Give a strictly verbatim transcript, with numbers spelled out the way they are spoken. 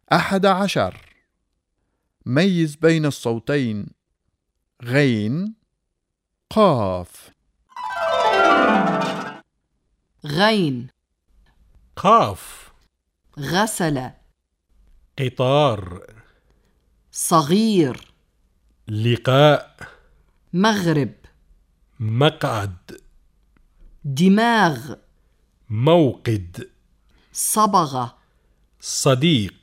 أحد عشر. ميز بين الصوتين غين قاف. غين. قاف. غسل. قطار. صغير. لقاء. مغرب. مقعد. دماغ. موقد. صبغة. صديق.